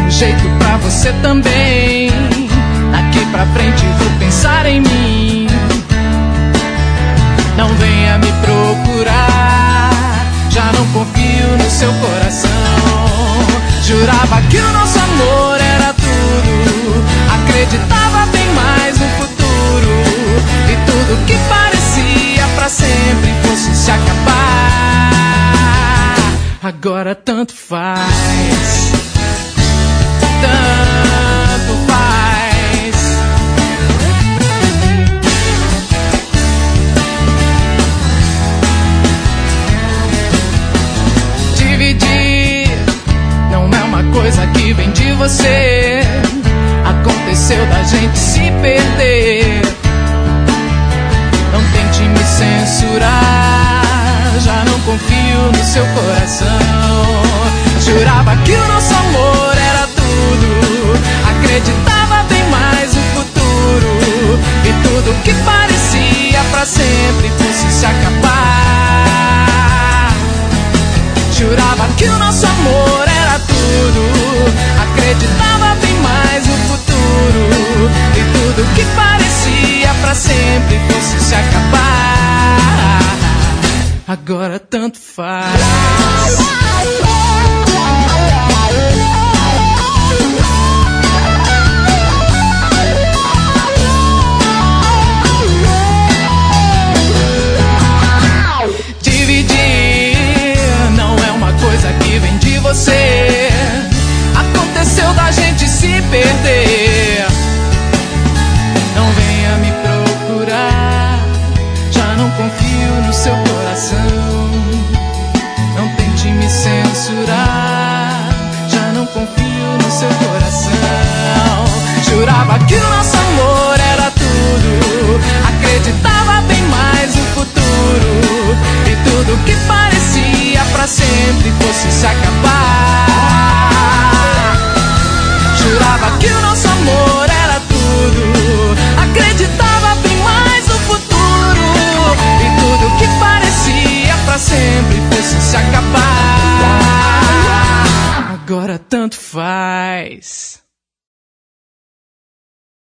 mesmo jeito pra você também. Daqui pra frente vou pensar em mim. Não venha me procurar, já não confio no seu coração. Jurava que o nosso amor era tudo, acreditava bem mais no futuro, e tudo que parecia pra sempre fosse se acabar. Agora tanto faz, tanto faz. Dividir não é uma coisa que vem de você. Aconteceu da gente se perder. Não tente me censurar, já não confio no seu coração. Jurava que o nosso amor era tudo, acreditava bem mais no futuro, e tudo que parecia pra sempre fosse se acabar. Jurava que o nosso amor era tudo, acreditava bem mais no futuro, e tudo que parecia pra sempre fosse se acabar. Agora tanto faz. Dividir não é uma coisa que vem de você. Aconteceu da gente se perder. Não venha me procurar, já não confio no seu coração. Não tente me censurar, já não confio no seu coração. Jurava que o nosso amor era tudo, acreditava bem mais no futuro, e tudo que parecia pra sempre fosse se acabar. Jurava que o nosso amor era tudo, acreditava bem mais no futuro, e tudo que parecia pra sempre fosse se acabar. Agora tanto faz.